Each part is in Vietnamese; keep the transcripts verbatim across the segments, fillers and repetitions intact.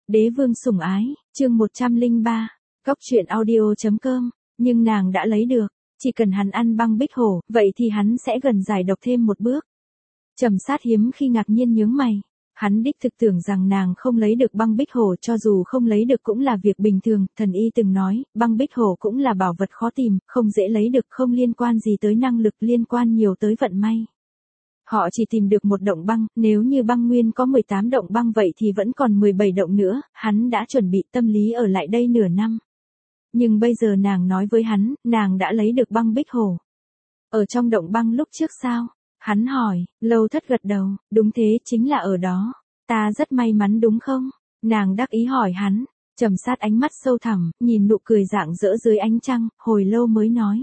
Đế vương sủng ái, chương một trăm lẻ ba, Cóc truyện audio chấm com, nhưng nàng đã lấy được, chỉ cần hắn ăn băng bích hổ, vậy thì hắn sẽ gần giải độc thêm một bước. Trầm Sát hiếm khi ngạc nhiên nhướng mày, hắn đích thực tưởng rằng nàng không lấy được băng bích hổ, cho dù không lấy được cũng là việc bình thường, thần y từng nói, băng bích hổ cũng là bảo vật khó tìm, không dễ lấy được, không liên quan gì tới năng lực, liên quan nhiều tới vận may. Họ chỉ tìm được một động băng, nếu như băng nguyên có mười tám động băng vậy thì vẫn còn mười bảy động nữa, hắn đã chuẩn bị tâm lý ở lại đây nửa năm. Nhưng bây giờ nàng nói với hắn, nàng đã lấy được băng bích hổ. Ở trong động băng lúc trước sao? Hắn hỏi, Lâu Thất gật đầu, đúng thế, chính là ở đó. Ta rất may mắn đúng không? Nàng đắc ý hỏi hắn, Trầm Sát ánh mắt sâu thẳm, nhìn nụ cười rạng rỡ dưới ánh trăng, hồi lâu mới nói.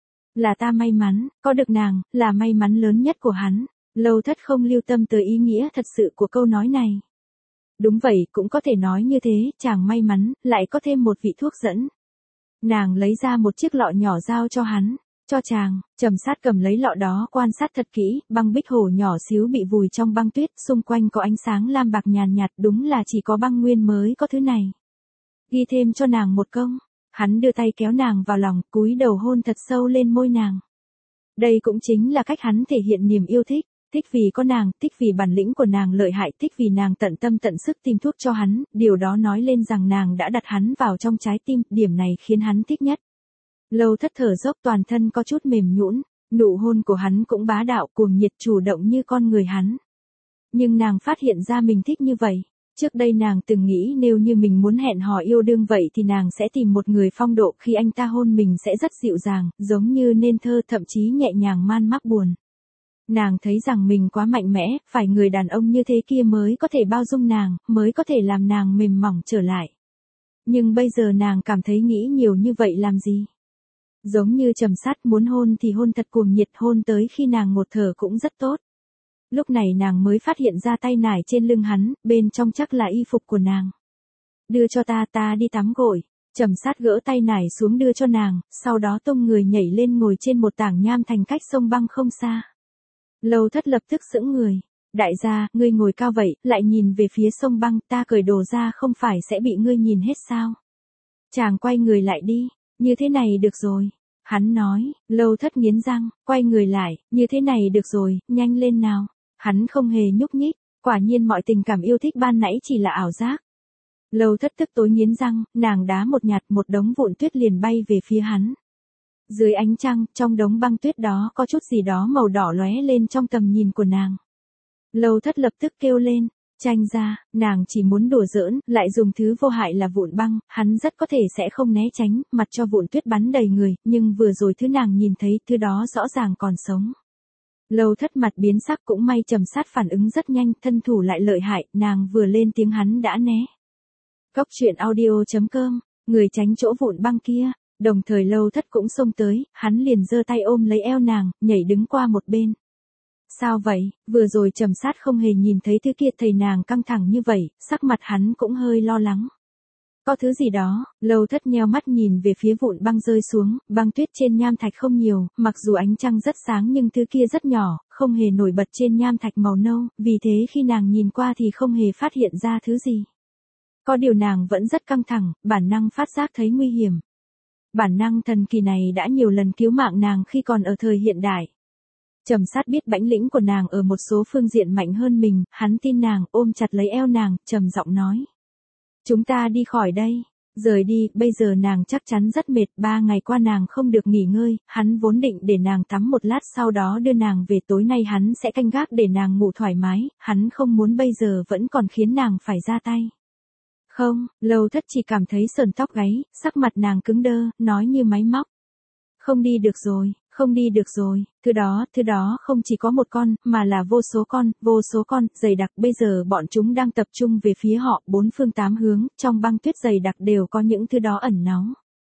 Là ta may mắn, có được nàng, là may mắn lớn nhất của hắn. Lâu Thất không lưu tâm tới ý nghĩa thật sự của câu nói này. Đúng vậy, cũng có thể nói như thế, chàng may mắn, lại có thêm một vị thuốc dẫn. Nàng lấy ra một chiếc lọ nhỏ giao cho hắn, cho chàng. Trầm Sát cầm lấy lọ đó quan sát thật kỹ, băng bích hổ nhỏ xíu bị vùi trong băng tuyết, xung quanh có ánh sáng lam bạc nhàn nhạt, đúng là chỉ có băng nguyên mới có thứ này. Ghi thêm cho nàng một công. Hắn đưa tay kéo nàng vào lòng, cúi đầu hôn thật sâu lên môi nàng. Đây cũng chính là cách hắn thể hiện niềm yêu thích, thích vì có nàng, thích vì bản lĩnh của nàng lợi hại, thích vì nàng tận tâm tận sức tìm thuốc cho hắn, điều đó nói lên rằng nàng đã đặt hắn vào trong trái tim, điểm này khiến hắn thích nhất. Lâu Thất thở dốc, toàn thân có chút mềm nhũn, nụ hôn của hắn cũng bá đạo, cuồng nhiệt, chủ động như con người hắn. Nhưng nàng phát hiện ra mình thích như vậy. Trước đây nàng từng nghĩ nếu như mình muốn hẹn hò yêu đương vậy thì nàng sẽ tìm một người phong độ, khi anh ta hôn mình sẽ rất dịu dàng, giống như nên thơ, thậm chí nhẹ nhàng man mác buồn. Nàng thấy rằng mình quá mạnh mẽ, phải người đàn ông như thế kia mới có thể bao dung nàng, mới có thể làm nàng mềm mỏng trở lại. Nhưng bây giờ nàng cảm thấy nghĩ nhiều như vậy làm gì? Giống như Trầm Sát, muốn hôn thì hôn thật cuồng nhiệt, hôn tới khi nàng ngột thở cũng rất tốt. Lúc này nàng mới phát hiện ra tay nải trên lưng hắn, bên trong chắc là y phục của nàng. Đưa cho ta, ta đi tắm gội. Trầm Sát gỡ tay nải xuống đưa cho nàng, sau đó tung người nhảy lên ngồi trên một tảng nham thành cách sông băng không xa. Lâu Thất lập tức sững người. Đại gia, ngươi ngồi cao vậy, lại nhìn về phía sông băng, ta cởi đồ ra không phải sẽ bị ngươi nhìn hết sao? Chàng quay người lại đi, như thế này được rồi. Hắn nói. Lâu Thất nghiến răng, quay người lại, như thế này được rồi, nhanh lên nào. Hắn không hề nhúc nhích, quả nhiên mọi tình cảm yêu thích ban nãy chỉ là ảo giác. Lâu Thất tức tối nghiến răng, nàng đá một nhạt, một đống vụn tuyết liền bay về phía hắn. Dưới ánh trăng, trong đống băng tuyết đó có chút gì đó màu đỏ lóe lên trong tầm nhìn của nàng. Lâu Thất lập tức kêu lên, tranh ra, nàng chỉ muốn đùa giỡn, lại dùng thứ vô hại là vụn băng, hắn rất có thể sẽ không né tránh, mặt cho vụn tuyết bắn đầy người, nhưng vừa rồi thứ nàng nhìn thấy, thứ đó rõ ràng còn sống. Lâu Thất mặt biến sắc, cũng may Trầm Sát phản ứng rất nhanh, thân thủ lại lợi hại, nàng vừa lên tiếng hắn đã né. Cóc truyện audio chấm com, người tránh chỗ vụn băng kia, đồng thời Lâu Thất cũng xông tới, hắn liền giơ tay ôm lấy eo nàng, nhảy đứng qua một bên. Sao vậy, vừa rồi Trầm Sát không hề nhìn thấy thứ kia, thầy nàng căng thẳng như vậy, sắc mặt hắn cũng hơi lo lắng. Có thứ gì đó. Lâu Thất nheo mắt nhìn về phía vụn băng rơi xuống, băng tuyết trên nham thạch không nhiều, mặc dù ánh trăng rất sáng nhưng thứ kia rất nhỏ, không hề nổi bật trên nham thạch màu nâu, vì thế khi nàng nhìn qua thì không hề phát hiện ra thứ gì. Có điều nàng vẫn rất căng thẳng, bản năng phát giác thấy nguy hiểm. Bản năng thần kỳ này đã nhiều lần cứu mạng nàng khi còn ở thời hiện đại. Trầm Sát biết bản lĩnh của nàng ở một số phương diện mạnh hơn mình, hắn tin nàng, ôm chặt lấy eo nàng, trầm giọng nói. Chúng ta đi khỏi đây, rời đi, bây giờ nàng chắc chắn rất mệt, ba ngày qua nàng không được nghỉ ngơi, hắn vốn định để nàng tắm một lát sau đó đưa nàng về, tối nay hắn sẽ canh gác để nàng ngủ thoải mái, hắn không muốn bây giờ vẫn còn khiến nàng phải ra tay. Không, Lâu Thất chỉ cảm thấy sờn tóc gáy, sắc mặt nàng cứng đơ, nói như máy móc. Không đi được rồi, không đi được rồi, thứ đó, thứ đó không chỉ có một con, mà là vô số con, vô số con, dày đặc, bây giờ bọn chúng đang tập trung về phía họ, bốn phương tám hướng, trong băng tuyết dày đặc đều có những thứ đó ẩn náu.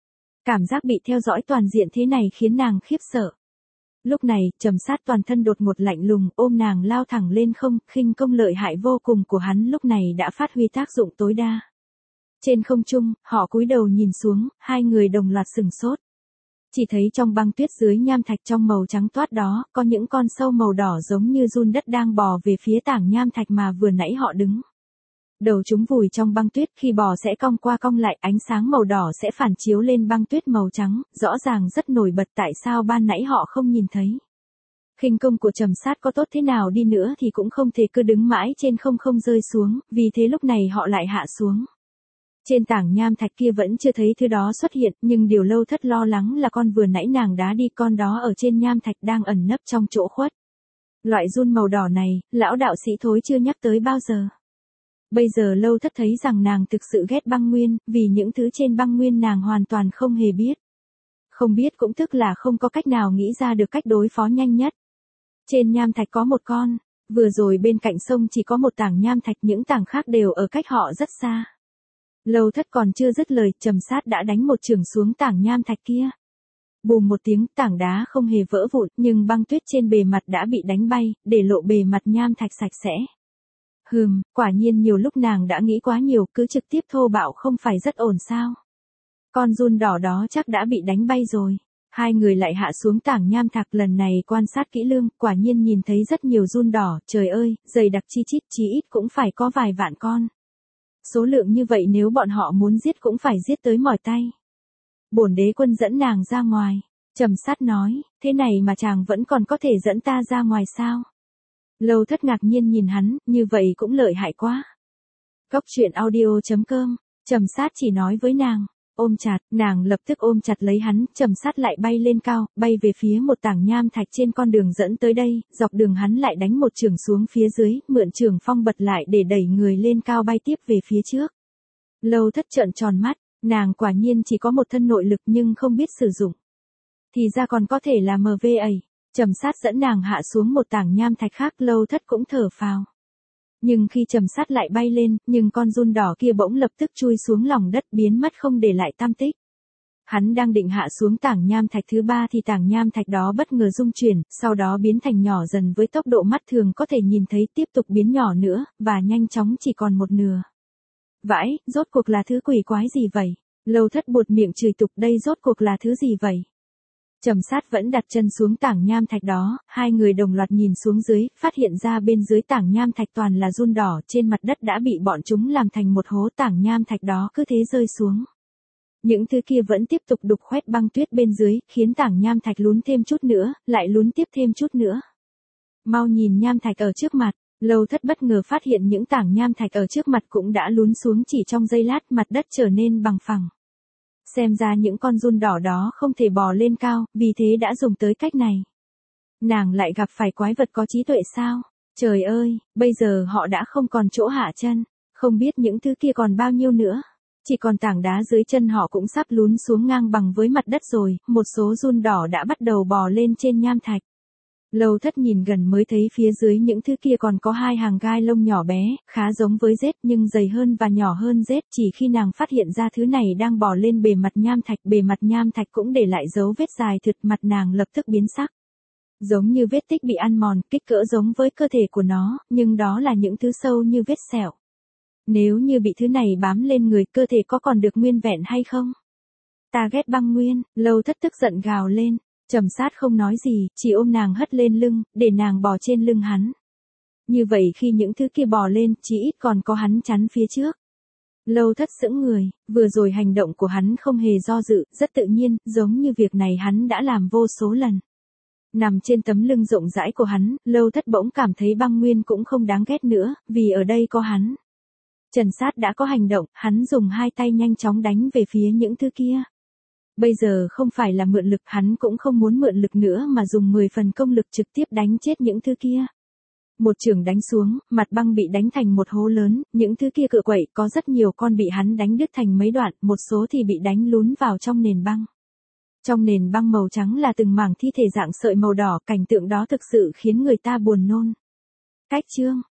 Cảm giác bị theo dõi toàn diện thế này khiến nàng khiếp sợ. Lúc này, Trầm Sát toàn thân đột ngột lạnh lùng, ôm nàng lao thẳng lên không, khinh công lợi hại vô cùng của hắn lúc này đã phát huy tác dụng tối đa. Trên không trung, họ cúi đầu nhìn xuống, hai người đồng loạt sửng sốt. Chỉ thấy trong băng tuyết dưới nham thạch trong màu trắng toát đó, có những con sâu màu đỏ giống như giun đất đang bò về phía tảng nham thạch mà vừa nãy họ đứng. Đầu chúng vùi trong băng tuyết, khi bò sẽ cong qua cong lại, ánh sáng màu đỏ sẽ phản chiếu lên băng tuyết màu trắng, rõ ràng rất nổi bật, tại sao ban nãy họ không nhìn thấy. Khinh công của Trầm Sát có tốt thế nào đi nữa thì cũng không thể cứ đứng mãi trên không không rơi xuống, vì thế lúc này họ lại hạ xuống. Trên tảng nham thạch kia vẫn chưa thấy thứ đó xuất hiện, nhưng điều Lâu Thất lo lắng là con vừa nãy nàng đá đi, con đó ở trên nham thạch đang ẩn nấp trong chỗ khuất. Loại run màu đỏ này, lão đạo sĩ Thối chưa nhắc tới bao giờ. Bây giờ Lâu Thất thấy rằng nàng thực sự ghét băng nguyên, vì những thứ trên băng nguyên nàng hoàn toàn không hề biết. Không biết cũng tức là không có cách nào nghĩ ra được cách đối phó nhanh nhất. Trên nham thạch có một con, vừa rồi bên cạnh sông chỉ có một tảng nham thạch, những tảng khác đều ở cách họ rất xa. Lâu Thất còn chưa dứt lời, Trầm Sát đã đánh một chưởng xuống tảng nham thạch kia. Bùm một tiếng, tảng đá không hề vỡ vụn, nhưng băng tuyết trên bề mặt đã bị đánh bay, để lộ bề mặt nham thạch sạch sẽ. Hừm, quả nhiên nhiều lúc nàng đã nghĩ quá nhiều, cứ trực tiếp thô bạo không phải rất ổn sao. Con giun đỏ đó chắc đã bị đánh bay rồi. Hai người lại hạ xuống tảng nham thạch, lần này quan sát kỹ lưỡng, quả nhiên nhìn thấy rất nhiều giun đỏ, trời ơi, dày đặc chi chít, chí ít cũng phải có vài vạn con. Số lượng như vậy nếu bọn họ muốn giết cũng phải giết tới mỏi tay. Bổn đế quân dẫn nàng ra ngoài. Trầm Sát nói, thế này mà chàng vẫn còn có thể dẫn ta ra ngoài sao? Lâu Thất ngạc nhiên nhìn hắn, như vậy cũng lợi hại quá. Cốc truyện audio chấm com, Trầm Sát chỉ nói với nàng, ôm chặt, nàng lập tức ôm chặt lấy hắn, Trầm Sát lại bay lên cao, bay về phía một tảng nham thạch trên con đường dẫn tới đây, dọc đường hắn lại đánh một chưởng xuống phía dưới, mượn chưởng phong bật lại để đẩy người lên cao bay tiếp về phía trước. Lâu Thất trợn tròn mắt, nàng quả nhiên chỉ có một thân nội lực nhưng không biết sử dụng. Thì ra còn có thể là em vê ấy. Trầm Sát dẫn nàng hạ xuống một tảng nham thạch khác, Lâu Thất cũng thở phào. Nhưng khi Trầm Sát lại bay lên, nhưng con giun đỏ kia bỗng lập tức chui xuống lòng đất, biến mất không để lại tăm tích. Hắn đang định hạ xuống tảng nham thạch thứ ba thì tảng nham thạch đó bất ngờ rung chuyển, sau đó biến thành nhỏ dần với tốc độ mắt thường có thể nhìn thấy, tiếp tục biến nhỏ nữa, và nhanh chóng chỉ còn một nửa. Vãi, rốt cuộc là thứ quỷ quái gì vậy? Lâu Thất buột miệng chửi tục, đây rốt cuộc là thứ gì vậy? Trầm Sát vẫn đặt chân xuống tảng nham thạch đó, hai người đồng loạt nhìn xuống dưới, phát hiện ra bên dưới tảng nham thạch toàn là giun đỏ, trên mặt đất đã bị bọn chúng làm thành một hố, tảng nham thạch đó cứ thế rơi xuống. Những thứ kia vẫn tiếp tục đục khoét băng tuyết bên dưới, khiến tảng nham thạch lún thêm chút nữa, lại lún tiếp thêm chút nữa. Mau nhìn nham thạch ở trước mặt, Lâu Thất bất ngờ phát hiện những tảng nham thạch ở trước mặt cũng đã lún xuống chỉ trong giây lát, mặt đất trở nên bằng phẳng. Xem ra những con giun đỏ đó không thể bò lên cao, vì thế đã dùng tới cách này. Nàng lại gặp phải quái vật có trí tuệ sao? Trời ơi, bây giờ họ đã không còn chỗ hạ chân, không biết những thứ kia còn bao nhiêu nữa. Chỉ còn tảng đá dưới chân họ cũng sắp lún xuống ngang bằng với mặt đất rồi, một số giun đỏ đã bắt đầu bò lên trên nham thạch. Lâu Thất nhìn gần mới thấy phía dưới những thứ kia còn có hai hàng gai lông nhỏ bé, khá giống với rết nhưng dày hơn và nhỏ hơn rết. Chỉ khi nàng phát hiện ra thứ này đang bò lên bề mặt nham thạch, bề mặt nham thạch cũng để lại dấu vết dài thượt, mặt nàng lập tức biến sắc. Giống như vết tích bị ăn mòn, kích cỡ giống với cơ thể của nó, nhưng đó là những thứ sâu như vết sẹo. Nếu như bị thứ này bám lên người, cơ thể có còn được nguyên vẹn hay không? Ta ghét băng nguyên, Lâu Thất tức giận gào lên. Trầm Sát không nói gì, chỉ ôm nàng hất lên lưng, để nàng bò trên lưng hắn. Như vậy khi những thứ kia bò lên, chỉ ít còn có hắn chắn phía trước. Lâu Thất sững người, vừa rồi hành động của hắn không hề do dự, rất tự nhiên, giống như việc này hắn đã làm vô số lần. Nằm trên tấm lưng rộng rãi của hắn, Lâu Thất bỗng cảm thấy băng nguyên cũng không đáng ghét nữa, vì ở đây có hắn. Trầm Sát đã có hành động, hắn dùng hai tay nhanh chóng đánh về phía những thứ kia. Bây giờ không phải là mượn lực, hắn cũng không muốn mượn lực nữa mà dùng mười phần công lực trực tiếp đánh chết những thứ kia. Một chưởng đánh xuống, mặt băng bị đánh thành một hố lớn, những thứ kia cựa quậy, có rất nhiều con bị hắn đánh đứt thành mấy đoạn, một số thì bị đánh lún vào trong nền băng. Trong nền băng màu trắng là từng mảng thi thể dạng sợi màu đỏ, cảnh tượng đó thực sự khiến người ta buồn nôn. Cách chương